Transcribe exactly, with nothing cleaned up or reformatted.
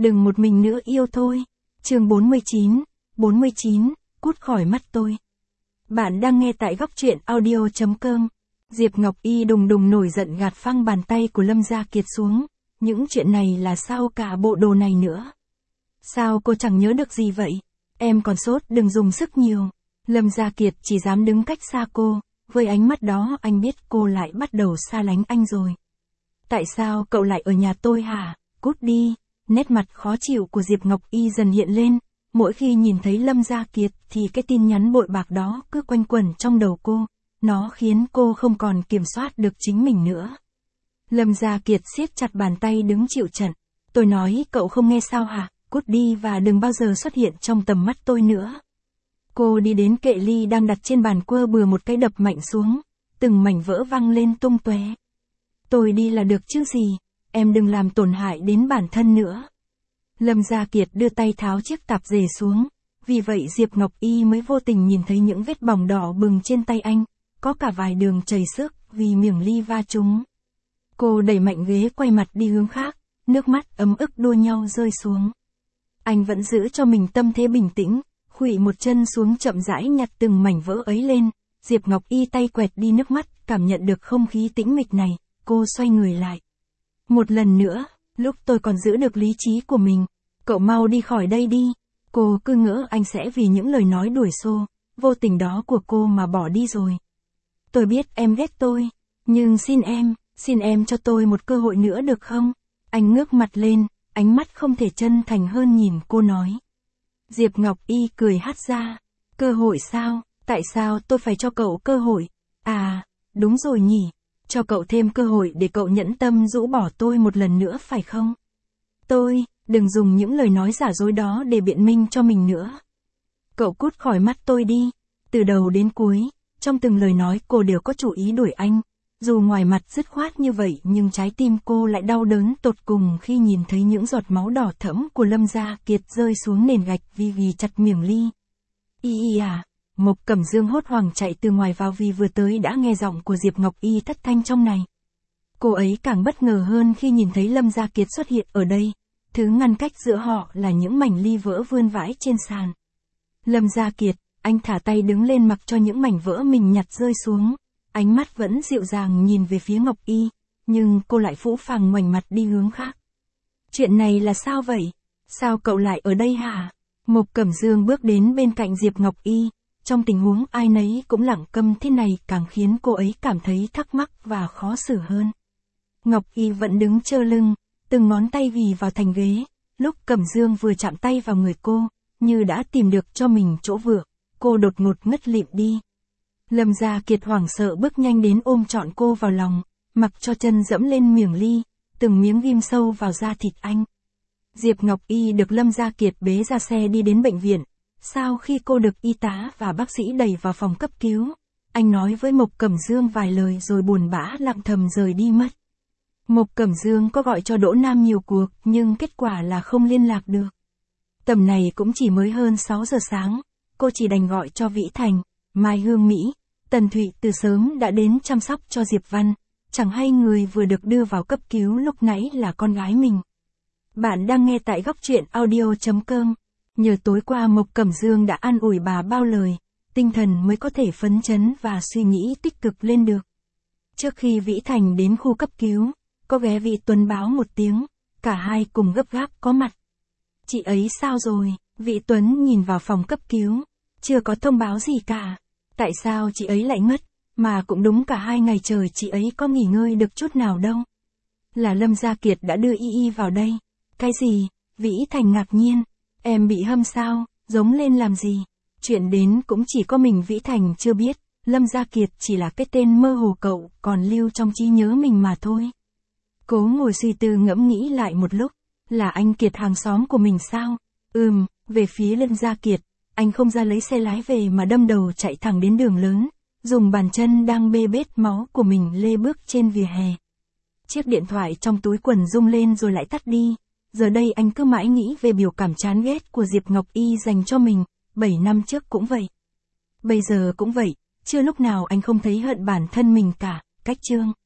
đừng một mình nữa yêu thôi. Chương bốn mươi chín, bốn mươi chín, cút khỏi mắt tôi. Bạn đang nghe tại góc truyện audio chấm com. Diệp Ngọc Y đùng đùng nổi giận gạt phăng bàn tay của Lâm Gia Kiệt xuống. Những chuyện này là sao cả bộ đồ này nữa? Sao cô chẳng nhớ được gì vậy? Em còn sốt, đừng dùng sức nhiều. Lâm Gia Kiệt chỉ dám đứng cách xa cô, với ánh mắt đó anh biết cô lại bắt đầu xa lánh anh rồi. Tại sao cậu lại ở nhà tôi hả? Cút đi. Nét mặt khó chịu của Diệp Ngọc Y dần hiện lên, mỗi khi nhìn thấy Lâm Gia Kiệt thì cái tin nhắn bội bạc đó cứ quanh quẩn trong đầu cô, nó khiến cô không còn kiểm soát được chính mình nữa. Lâm Gia Kiệt siết chặt bàn tay đứng chịu trận. Tôi nói cậu không nghe sao hả? Cút đi và đừng bao giờ xuất hiện trong tầm mắt tôi nữa. Cô đi đến kệ ly đang đặt trên bàn quơ bừa một cái đập mạnh xuống, từng mảnh vỡ văng lên tung tóe. Tôi đi là được chứ gì, em đừng làm tổn hại đến bản thân nữa. Lâm Gia Kiệt đưa tay tháo chiếc tạp dề xuống, vì vậy Diệp Ngọc Y mới vô tình nhìn thấy những vết bỏng đỏ bừng trên tay anh, có cả vài đường chảy xước vì miếng ly va trúng. Cô đẩy mạnh ghế quay mặt đi hướng khác, nước mắt ấm ức đua nhau rơi xuống. Anh vẫn giữ cho mình tâm thế bình tĩnh, khuỵu một chân xuống chậm rãi nhặt từng mảnh vỡ ấy lên. Diệp Ngọc Y tay quẹt đi nước mắt, cảm nhận được không khí tĩnh mịch này, cô xoay người lại. Một lần nữa, lúc tôi còn giữ được lý trí của mình, cậu mau đi khỏi đây đi. Cô cứ ngỡ anh sẽ vì những lời nói đuổi xô, vô tình đó của cô mà bỏ đi rồi. Tôi biết em ghét tôi, nhưng xin em, xin em cho tôi một cơ hội nữa được không? Anh ngước mặt lên, ánh mắt không thể chân thành hơn nhìn cô nói. Diệp Ngọc Y cười hắt ra. Cơ hội sao? Tại sao tôi phải cho cậu cơ hội? À, đúng rồi nhỉ. Cho cậu thêm cơ hội để cậu nhẫn tâm rũ bỏ tôi một lần nữa phải không? Tôi, đừng dùng những lời nói giả dối đó để biện minh cho mình nữa. Cậu cút khỏi mắt tôi đi. Từ đầu đến cuối, trong từng lời nói cô đều có chủ ý đuổi anh. Dù ngoài mặt dứt khoát như vậy nhưng trái tim cô lại đau đớn tột cùng khi nhìn thấy những giọt máu đỏ thẫm của Lâm Gia Kiệt rơi xuống nền gạch vì vì chặt miếng ly. Y y à, Mộc Cẩm Dương hốt hoảng chạy từ ngoài vào vì vừa tới đã nghe giọng của Diệp Ngọc Y thất thanh trong này. Cô ấy càng bất ngờ hơn khi nhìn thấy Lâm Gia Kiệt xuất hiện ở đây, thứ ngăn cách giữa họ là những mảnh ly vỡ vươn vãi trên sàn. Lâm Gia Kiệt, anh thả tay đứng lên mặc cho những mảnh vỡ mình nhặt rơi xuống. Ánh mắt vẫn dịu dàng nhìn về phía Ngọc Y, nhưng cô lại phũ phàng ngoảnh mặt đi hướng khác. Chuyện này là sao vậy? Sao cậu lại ở đây hả? Mộc Cẩm Dương bước đến bên cạnh Diệp Ngọc Y, trong tình huống ai nấy cũng lặng câm thế này càng khiến cô ấy cảm thấy thắc mắc và khó xử hơn. Ngọc Y vẫn đứng trơ lưng, từng ngón tay vì vào thành ghế, lúc Cẩm Dương vừa chạm tay vào người cô, như đã tìm được cho mình chỗ vựa, cô đột ngột ngất lịm đi. Lâm Gia Kiệt hoảng sợ bước nhanh đến ôm trọn cô vào lòng, mặc cho chân dẫm lên miếng ly, từng miếng ghim sâu vào da thịt anh. Diệp Ngọc Y được Lâm Gia Kiệt bế ra xe đi đến bệnh viện. Sau khi cô được y tá và bác sĩ đẩy vào phòng cấp cứu, anh nói với Mộc Cẩm Dương vài lời rồi buồn bã lặng thầm rời đi mất. Mộc Cẩm Dương có gọi cho Đỗ Nam nhiều cuộc nhưng kết quả là không liên lạc được. Tầm này cũng chỉ mới hơn sáu giờ sáng, cô chỉ đành gọi cho Vĩ Thành, Mai Hương Mỹ, Tần Thụy từ sớm đã đến chăm sóc cho Diệp Văn, chẳng hay người vừa được đưa vào cấp cứu lúc nãy là con gái mình. Bạn đang nghe tại góc truyện audio chấm com. Nhờ tối qua Mộc Cẩm Dương đã an ủi bà bao lời, tinh thần mới có thể phấn chấn và suy nghĩ tích cực lên được. Trước khi Vĩ Thành đến khu cấp cứu, có ghé Vị Tuấn báo một tiếng, cả hai cùng gấp gáp có mặt. Chị ấy sao rồi? Vị Tuấn nhìn vào phòng cấp cứu, chưa có thông báo gì cả. Tại sao chị ấy lại ngất, mà cũng đúng cả hai ngày trời chị ấy có nghỉ ngơi được chút nào đâu. Là Lâm Gia Kiệt đã đưa Y Y vào đây. Cái gì? Vĩ Thành ngạc nhiên. Em bị hâm sao, giống lên làm gì? Chuyện đến cũng chỉ có mình Vĩ Thành chưa biết, Lâm Gia Kiệt chỉ là cái tên mơ hồ cậu còn lưu trong trí nhớ mình mà thôi. Cố ngồi suy tư ngẫm nghĩ lại một lúc, là anh Kiệt hàng xóm của mình sao? Ừm, về phía Lâm Gia Kiệt. Anh không ra lấy xe lái về mà đâm đầu chạy thẳng đến đường lớn, dùng bàn chân đang bê bết máu của mình lê bước trên vỉa hè. Chiếc điện thoại trong túi quần rung lên rồi lại tắt đi. Giờ đây anh cứ mãi nghĩ về biểu cảm chán ghét của Diệp Ngọc Y dành cho mình, bảy năm trước cũng vậy. Bây giờ cũng vậy, chưa lúc nào anh không thấy hận bản thân mình cả. Cách chương